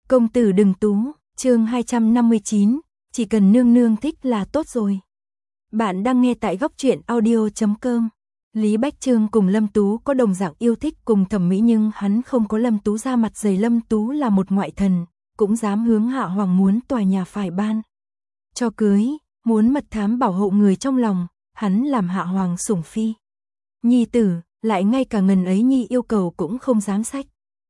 Công tử đừng tú, chương 259, chỉ cần nương nương thích là tốt rồi. Bạn đang nghe tại góc truyện audio.com. Lý Bách Chương cùng Lâm Tú có đồng dạng yêu thích cùng thẩm mỹ, nhưng hắn không có Lâm Tú ra mặt dày. Lâm Tú là một ngoại thần, cũng dám hướng Hạ Hoàng muốn tòa nhà phải ban cho cưới, muốn mật thám bảo hộ người trong lòng, hắn làm Hạ Hoàng sủng phi. Nhi tử, lại ngay cả ngần ấy nhi yêu cầu cũng không dám xách.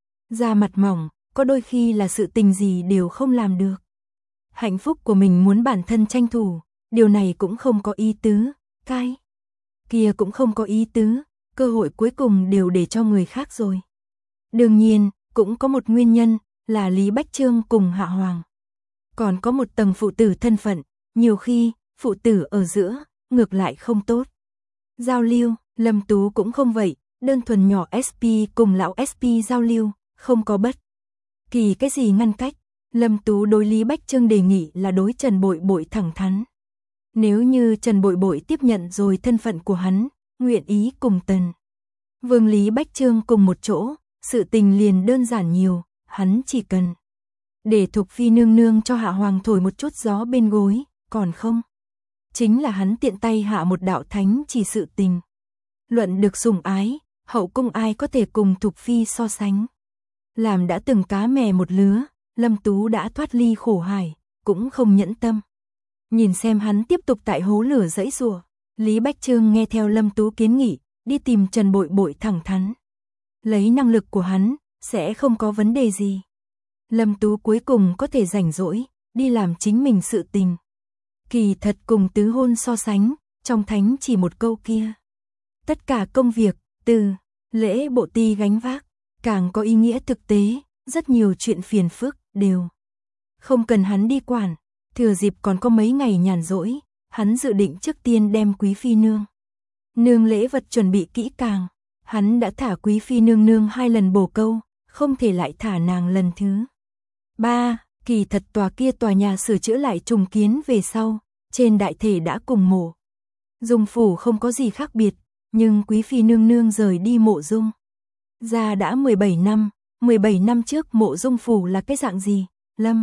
Da mặt mỏng, có đôi khi là sự tình gì đều không làm được. Hạnh phúc của mình muốn bản thân tranh thủ, điều này cũng không có ý tứ, cái kia cũng không có ý tứ, cơ hội cuối cùng đều để cho người khác rồi. Đương nhiên, cũng có một nguyên nhân, là Lý Bách Chương cùng Hạ Hoàng. Còn có một tầng phụ tử thân phận, nhiều khi, phụ tử ở giữa, ngược lại không tốt. Giao lưu, Lâm Tú cũng không vậy, đơn thuần nhỏ SP cùng lão SP giao lưu, không có bất kỳ cái gì ngăn cách. Lâm Tú đối Lý Bách Chương đề nghị là đối Trần Bội Bội thẳng thắn. Nếu như Trần Bội Bội tiếp nhận rồi thân phận của hắn, nguyện ý cùng Tần Vương Lý Bách Chương cùng một chỗ, sự tình liền đơn giản nhiều, hắn chỉ cần để Thục Phi nương nương cho Hạ Hoàng thổi một chút gió bên gối, còn không chính là hắn tiện tay hạ một đạo thánh chỉ sự tình. Luận được sủng ái, hậu cung ai có thể cùng Thục Phi so sánh. Làm đã từng cá mè một lứa, Lâm Tú đã thoát ly khổ hải, cũng không nhẫn tâm. Nhìn xem hắn tiếp tục tại hố lửa giãy giụa, Lý Bách Chương nghe theo Lâm Tú kiến nghị, đi tìm Trần Bội Bội thẳng thắn. Lấy năng lực của hắn, sẽ không có vấn đề gì. Lâm Tú cuối cùng có thể rảnh rỗi, đi làm chính mình sự tình. Kỳ thật cùng tứ hôn so sánh, trong thánh chỉ một câu kia. Tất cả công việc, từ lễ bộ ti gánh vác, càng có ý nghĩa thực tế, rất nhiều chuyện phiền phức, đều không cần hắn đi quản. Thừa dịp còn có mấy ngày nhàn rỗi, hắn dự định trước tiên đem Quý Phi nương lễ vật chuẩn bị kỹ càng. Hắn đã thả Quý Phi nương 2 lần bổ câu, không thể lại thả nàng lần thứ 3. Kỳ thật tòa nhà sửa chữa lại trùng kiến về sau, trên đại thể đã cùng Mộ Dung phủ không có gì khác biệt, nhưng Quý Phi nương rời đi Mộ Dung ra đã 17 năm, 17 năm trước Mộ Dung phủ là cái dạng gì, Lâm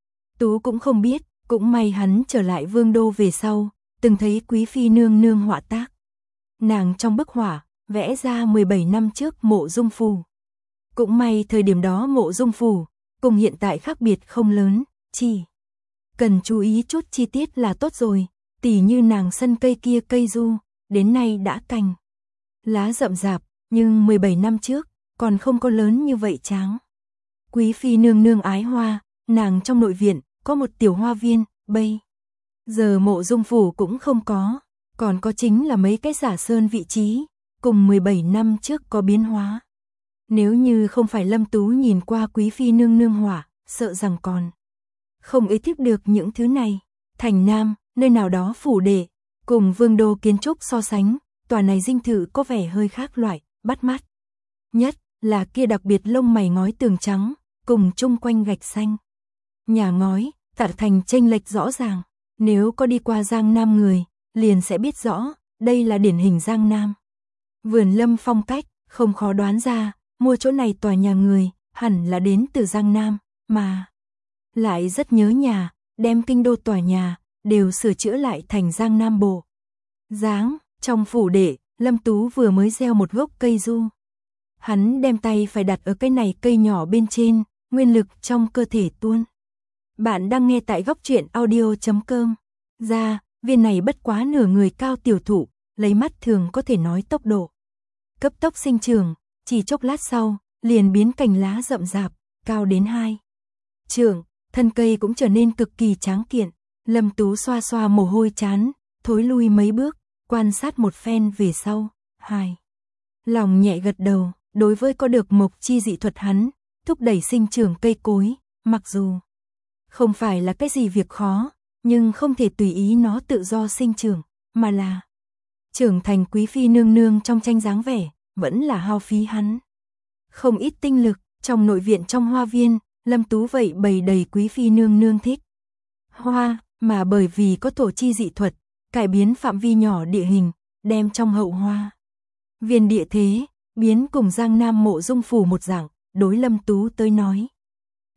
Tú cũng không biết, cũng may hắn trở lại Vương đô về sau, từng thấy Quý Phi nương họa tác. Nàng trong bức họa vẽ ra 17 năm trước Mộ Dung phủ. Cũng may thời điểm đó Mộ Dung phủ cùng hiện tại khác biệt không lớn, chỉ cần chú ý chút chi tiết là tốt rồi, tỉ như nàng sân cây kia cây du, đến nay đã cành lá rậm rạp, nhưng 17 năm trước còn không có lớn như vậy tráng. Quý Phi nương ái hoa, nàng trong nội viện có một tiểu hoa viên, bây giờ Mộ Dung phủ cũng không có, còn có chính là mấy cái giả sơn vị trí, cùng 17 năm trước có biến hóa. Nếu như không phải Lâm Tú nhìn qua Quý Phi nương họa, sợ rằng còn không ý thức được những thứ này. Thành Nam, nơi nào đó phủ đệ, cùng Vương đô kiến trúc so sánh, tòa này dinh thự có vẻ hơi khác loại, bắt mắt. Nhất là kia đặc biệt lông mày ngói tường trắng, cùng chung quanh gạch xanh. Nhà ngói, tạo thành chênh lệch rõ ràng. Nếu có đi qua Giang Nam người, liền sẽ biết rõ, đây là điển hình Giang Nam. Vườn lâm phong cách, không khó đoán ra, mua chỗ này tòa nhà người, hẳn là đến từ Giang Nam, mà lại rất nhớ nhà, đem kinh đô tòa nhà, đều sửa chữa lại thành Giang Nam bộ dáng. Trong phủ đệ, Lâm Tú vừa mới gieo một gốc cây du. Hắn đem tay phải đặt ở cái này cây nhỏ bên trên, nguyên lực trong cơ thể tuôn. Bạn đang nghe tại góc truyện audio.com. Ra, viên này bất quá nửa người cao tiểu thụ, lấy mắt thường có thể nói tốc độ cấp tốc sinh trưởng, chỉ chốc lát sau, liền biến cành lá rậm rạp, cao đến 2 trượng, thân cây cũng trở nên cực kỳ tráng kiện. Lâm Tú xoa xoa mồ hôi chán, thối lui mấy bước, quan sát một phen về sau, lòng nhẹ gật đầu. Đối với có được mộc chi dị thuật hắn, thúc đẩy sinh trưởng cây cối, mặc dù không phải là cái gì việc khó, nhưng không thể tùy ý nó tự do sinh trưởng, mà là trưởng thành Quý Phi nương trong tranh dáng vẻ, vẫn là hao phí hắn không ít tinh lực. Trong nội viện trong hoa viên, Lâm Tú vậy bày đầy Quý Phi nương thích hoa, mà bởi vì có thổ chi dị thuật, cải biến phạm vi nhỏ địa hình, đem trong hậu hoa viên địa thế biến cùng Giang Nam Mộ Dung phủ một dạng, đối Lâm Tú tới nói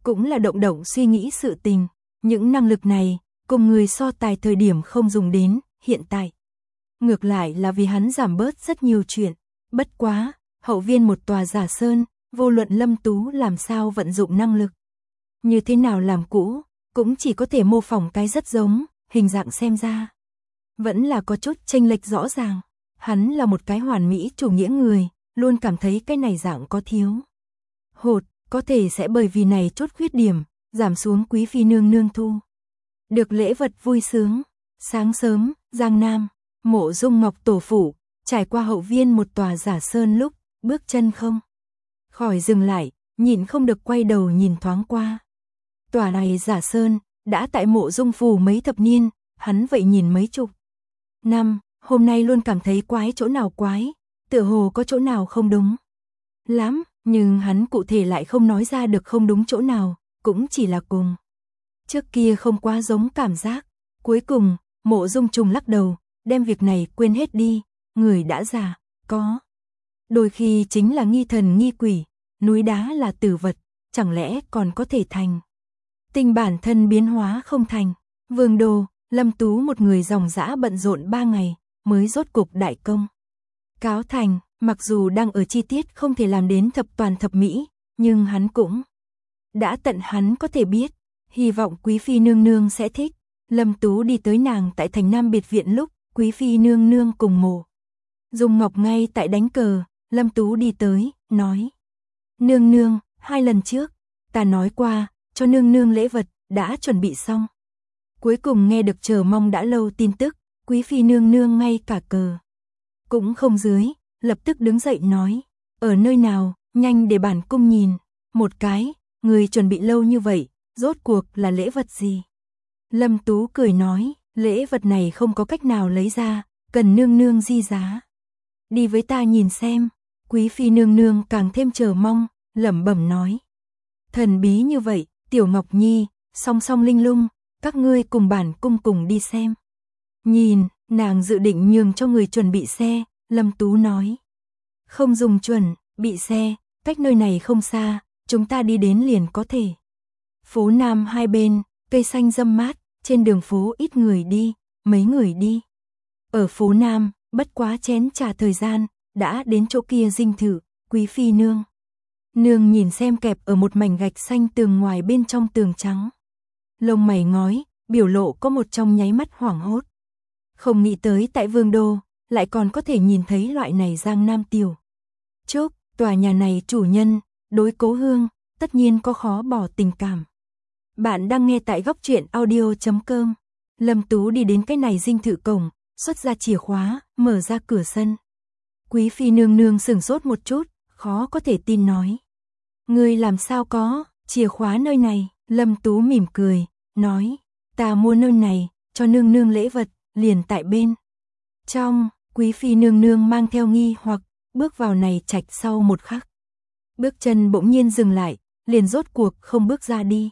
cũng là động động suy nghĩ sự tình. Những năng lực này, cùng người so tài thời điểm không dùng đến, hiện tại. Ngược lại là vì hắn giảm bớt rất nhiều chuyện. Bất quá, hậu viên một tòa giả sơn, vô luận Lâm Tú làm sao vận dụng năng lực. Như thế nào làm cũ, cũng chỉ có thể mô phỏng cái rất giống, hình dạng xem ra. Vẫn là có chút chênh lệch rõ ràng. Hắn là một cái hoàn mỹ chủ nghĩa người, luôn cảm thấy cái này dạng có thiếu. Hột, có thể sẽ bởi vì này chút khuyết điểm, giảm xuống quý phi nương nương thu. Được lễ vật vui sướng. Sáng sớm, Giang Nam, Mộ Dung Ngọc tổ phủ, trải qua hậu viên một tòa giả sơn lúc, bước chân không khỏi dừng lại, nhìn không được quay đầu nhìn thoáng qua. Tòa này giả sơn, đã tại Mộ Dung phủ mấy thập niên, hắn vậy nhìn mấy chục năm, hôm nay luôn cảm thấy quái chỗ nào quái, tựa hồ có chỗ nào không đúng lắm, nhưng hắn cụ thể lại không nói ra được không đúng chỗ nào, cũng chỉ là cùng trước kia không quá giống cảm giác. Cuối cùng, Mộ Dung Trùng lắc đầu, đem việc này quên hết đi, người đã già, có đôi khi chính là nghi thần nghi quỷ, núi đá là tử vật, chẳng lẽ còn có thể thành tình bản thân biến hóa không thành. Vương đô, Lâm Tú một người dòng dã bận rộn 3 ngày, mới rốt cục đại công cáo thành. Mặc dù đang ở chi tiết không thể làm đến thập toàn thập mỹ, nhưng hắn cũng đã tận hắn có thể biết, hy vọng quý phi nương nương sẽ thích. Lâm Tú đi tới nàng tại thành Nam biệt viện lúc, quý phi nương nương cùng Mộ Dung Ngọc ngay tại đánh cờ, Lâm Tú đi tới, nói: "Nương nương, 2 lần trước, ta nói qua, cho nương nương lễ vật, đã chuẩn bị xong." Cuối cùng nghe được chờ mong đã lâu tin tức, quý phi nương nương ngay cả cờ cũng không dưới, lập tức đứng dậy nói: "Ở nơi nào, nhanh để bản cung nhìn một cái, người chuẩn bị lâu như vậy, rốt cuộc là lễ vật gì?" Lâm Tú cười nói: "Lễ vật này không có cách nào lấy ra, cần nương nương di giá. Đi với ta nhìn xem." Quý phi nương nương càng thêm chờ mong, lẩm bẩm nói: "Thần bí như vậy, Tiểu Ngọc Nhi, song song linh lung, các ngươi cùng bản cung cùng đi xem." Nhìn, nàng dự định nhường cho người chuẩn bị xe, Lâm Tú nói: "Không dùng chuẩn bị xe, cách nơi này không xa, chúng ta đi đến liền có thể." Phố Nam hai bên, cây xanh râm mát, trên đường phố ít người đi, mấy người đi. Ở phố Nam, bất quá chén trà thời gian, đã đến chỗ kia dinh thự, quý phi nương nương nhìn xem kẹp ở một mảnh gạch xanh tường ngoài bên trong tường trắng. Lông mày ngói, biểu lộ có một trong nháy mắt hoảng hốt. Không nghĩ tới tại Vương đô, lại còn có thể nhìn thấy loại này Giang Nam tiểu trúc, tòa nhà này chủ nhân, đối cố hương, tất nhiên có khó bỏ tình cảm. Bạn đang nghe tại góc truyện audio.com. Lâm Tú đi đến cái này dinh thự cổng, xuất ra chìa khóa, mở ra cửa sân. Quý phi nương nương sửng sốt một chút, khó có thể tin nói: "Ngươi làm sao có chìa khóa nơi này?" Lâm Tú mỉm cười, nói: "Ta mua nơi này, cho nương nương lễ vật, liền tại bên trong." Quý phi nương nương mang theo nghi hoặc, bước vào này trạch sau một khắc. Bước chân bỗng nhiên dừng lại, liền rốt cuộc không bước ra đi.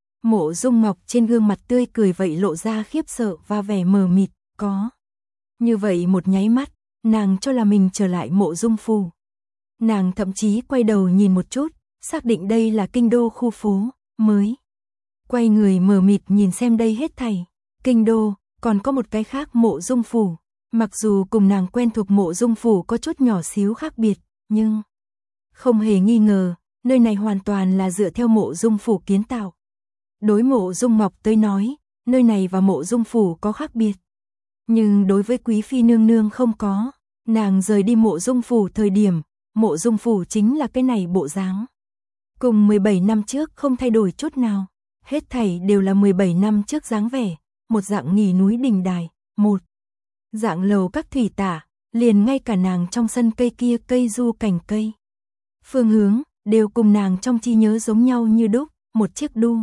Mộ Dung Ngọc trên gương mặt tươi cười vậy lộ ra khiếp sợ và vẻ mờ mịt, có như vậy một nháy mắt, nàng cho là mình trở lại Mộ Dung phủ. Nàng thậm chí quay đầu nhìn một chút, xác định đây là kinh đô khu phố, mới quay người mờ mịt nhìn xem đây hết thảy. Kinh đô, còn có một cái khác Mộ Dung phủ, mặc dù cùng nàng quen thuộc Mộ Dung phủ có chút nhỏ xíu khác biệt, nhưng không hề nghi ngờ, nơi này hoàn toàn là dựa theo Mộ Dung phủ kiến tạo. Đối Mộ Dung Ngọc tới nói, nơi này và Mộ Dung phủ có khác biệt. Nhưng đối với quý phi nương nương không có, nàng rời đi Mộ Dung phủ thời điểm, Mộ Dung phủ chính là cái này bộ dáng. Cùng 17 năm trước không thay đổi chút nào, hết thảy đều là 17 năm trước dáng vẻ, một dạng nghỉ núi đình đài, một dạng lầu các thủy tả, liền ngay cả nàng trong sân cây kia cây du cành cây. Phương hướng, đều cùng nàng trong trí nhớ giống nhau như đúc, một chiếc đu.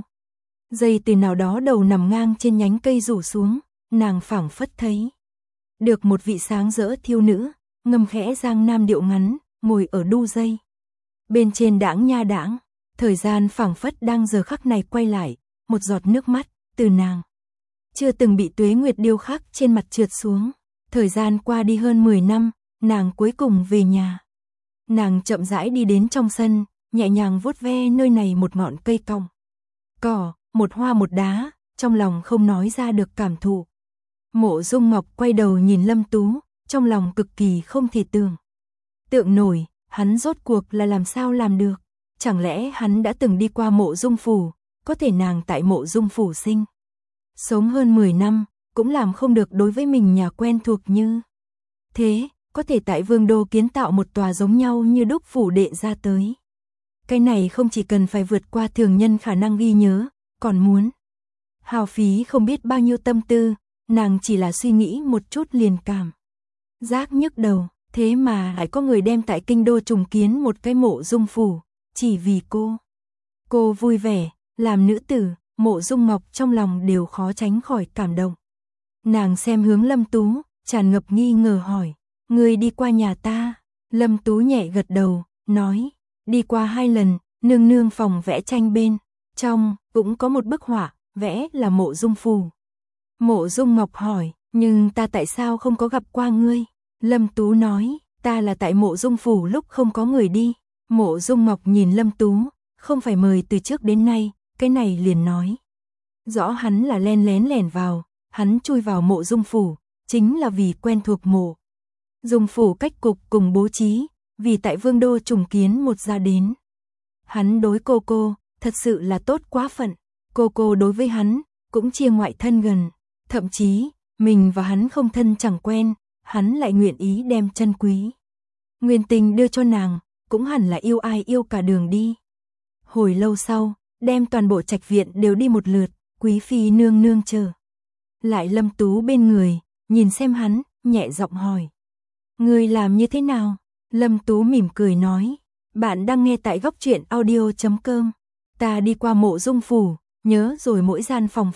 Dây từ nào đó đầu nằm ngang trên nhánh cây rủ xuống, nàng phảng phất thấy được một vị sáng rỡ thiêu nữ, ngâm khẽ Giang Nam điệu ngắn, ngồi ở đu dây. Bên trên đãng nha đãng, thời gian phảng phất đang giờ khắc này quay lại, một giọt nước mắt từ nàng chưa từng bị tuế nguyệt điêu khắc trên mặt trượt xuống. Thời gian qua đi hơn 10 năm, nàng cuối cùng về nhà. Nàng chậm rãi đi đến trong sân, nhẹ nhàng vuốt ve nơi này một ngọn cây cong. cỏ, một hoa một đá, trong lòng không nói ra được cảm thụ. Mộ Dung Ngọc quay đầu nhìn Lâm Tú, trong lòng cực kỳ không thể tượng nổi, hắn rốt cuộc là làm sao làm được. Chẳng lẽ hắn đã từng đi qua Mộ Dung phủ, có thể nàng tại Mộ Dung phủ sinh. Sống hơn 10 năm, cũng làm không được đối với mình nhà quen thuộc như thế, có thể tại Vương Đô kiến tạo một tòa giống nhau như đúc phủ đệ ra tới. Cái này không chỉ cần phải vượt qua thường nhân khả năng ghi nhớ, còn muốn hao phí không biết bao nhiêu tâm tư, nàng chỉ là suy nghĩ một chút liền cảm giác nhức đầu, thế mà lại có người đem tại kinh đô trùng kiến một cái Mộ Dung phủ, chỉ vì cô. Cô vui vẻ, làm nữ tử, Mộ Dung Ngọc trong lòng đều khó tránh khỏi cảm động. Nàng xem hướng Lâm Tú, tràn ngập nghi ngờ hỏi, người đi qua nhà ta? Lâm Tú nhẹ gật đầu, nói, đi qua 2 lần, nương nương phòng vẽ tranh bên trong cũng có một bức họa, vẽ là Mộ Dung phủ. Mộ Dung Ngọc hỏi, nhưng ta tại sao không có gặp qua ngươi? Lâm Tú nói, ta là tại Mộ Dung phủ lúc không có người đi. Mộ Dung Ngọc nhìn Lâm Tú, không phải mời từ trước đến nay, cái này liền nói. Rõ hắn là lén lẻn vào, hắn chui vào Mộ Dung phủ, chính là vì quen thuộc Mộ Dung phủ cách cục cùng bố trí, vì tại Vương Đô trùng kiến một gia đến. Hắn đối cô, thật sự là tốt quá phận, cô đối với hắn, cũng chia ngoại thân gần, thậm chí, mình và hắn không thân chẳng quen, hắn lại nguyện ý đem chân quý nguyên tình đưa cho nàng, cũng hẳn là yêu ai yêu cả đường đi. Hồi lâu sau, đem toàn bộ trạch viện đều đi một lượt, quý phi nương nương chờ lại Lâm Tú bên người, nhìn xem hắn, nhẹ giọng hỏi. Người làm như thế nào? Lâm Tú mỉm cười nói, bạn đang nghe tại góc truyện audio.com. Ta đi qua Mộ Dung phủ, nhớ rồi mỗi gian phòng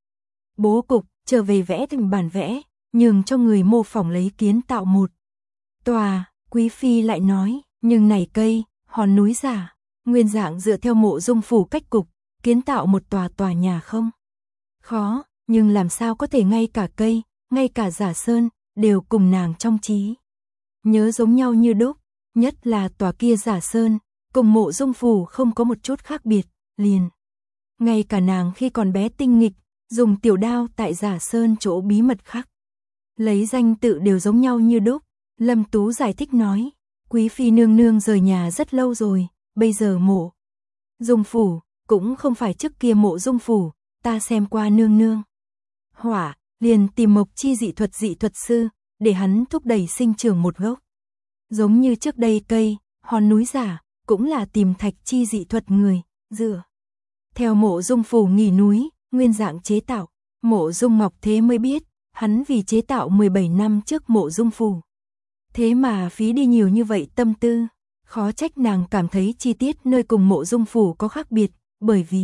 bố cục, trở về vẽ thành bản vẽ, nhường cho người mô phỏng lấy kiến tạo một tòa. Quý phi lại nói, nhưng này cây, hòn núi giả, nguyên dạng dựa theo Mộ Dung phủ cách cục, kiến tạo một tòa nhà không khó, nhưng làm sao có thể ngay cả cây, ngay cả giả sơn, đều cùng nàng trong trí nhớ giống nhau như đúc, nhất là tòa kia giả sơn, cùng Mộ Dung phủ không có một chút khác biệt, liền. Ngay cả nàng khi còn bé tinh nghịch, dùng tiểu đao tại giả sơn chỗ bí mật khắc lấy danh tự đều giống nhau như đúc. Lâm Tú giải thích nói, quý phi nương nương rời nhà rất lâu rồi, bây giờ Mộ Dung phủ cũng không phải trước kia Mộ Dung phủ, ta xem qua nương nương họa, liền tìm Mộc chi dị thuật sư, để hắn thúc đẩy sinh trưởng một gốc. Giống như trước đây cây, hòn núi giả, cũng là tìm thạch chi dị thuật người, dựa theo Mộ Dung phủ nghỉ núi, nguyên dạng chế tạo. Mộ Dung Ngọc thế mới biết, hắn vì chế tạo 17 năm trước Mộ Dung phủ. Thế mà phí đi nhiều như vậy tâm tư, khó trách nàng cảm thấy chi tiết nơi cùng Mộ Dung phủ có khác biệt, bởi vì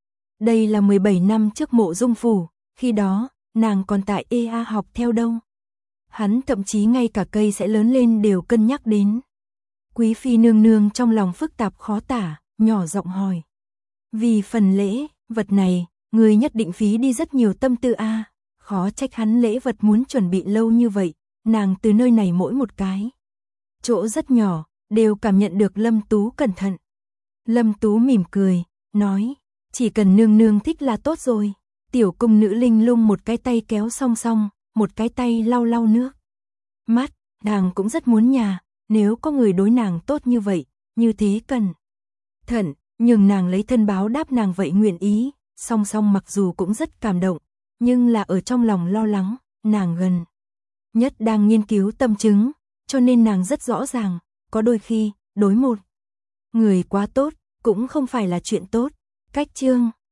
đây là 17 năm trước Mộ Dung phủ, khi đó, nàng còn tại EA học theo đâu. Hắn thậm chí ngay cả cây sẽ lớn lên đều cân nhắc đến. Quý phi nương nương trong lòng phức tạp khó tả, nhỏ giọng hỏi. Vì phần lễ, vật này, người nhất định phí đi rất nhiều tâm tư a. Khó trách hắn lễ vật muốn chuẩn bị lâu như vậy, nàng từ nơi này mỗi một cái chỗ rất nhỏ, đều cảm nhận được Lâm Tú cẩn thận. Lâm Tú mỉm cười, nói, chỉ cần nương nương thích là tốt rồi. Tiểu cung nữ linh lung một cái tay kéo song song, một cái tay lau lau nước mắt, nàng cũng rất muốn nhà, nếu có người đối nàng tốt như vậy, như thế cần thận, nhưng nàng lấy thân báo đáp nàng vậy nguyện ý, song song mặc dù cũng rất cảm động, nhưng là ở trong lòng lo lắng, nàng gần nhất đang nghiên cứu tâm chứng, cho nên nàng rất rõ ràng, có đôi khi, đối một người quá tốt, cũng không phải là chuyện tốt. Cách chương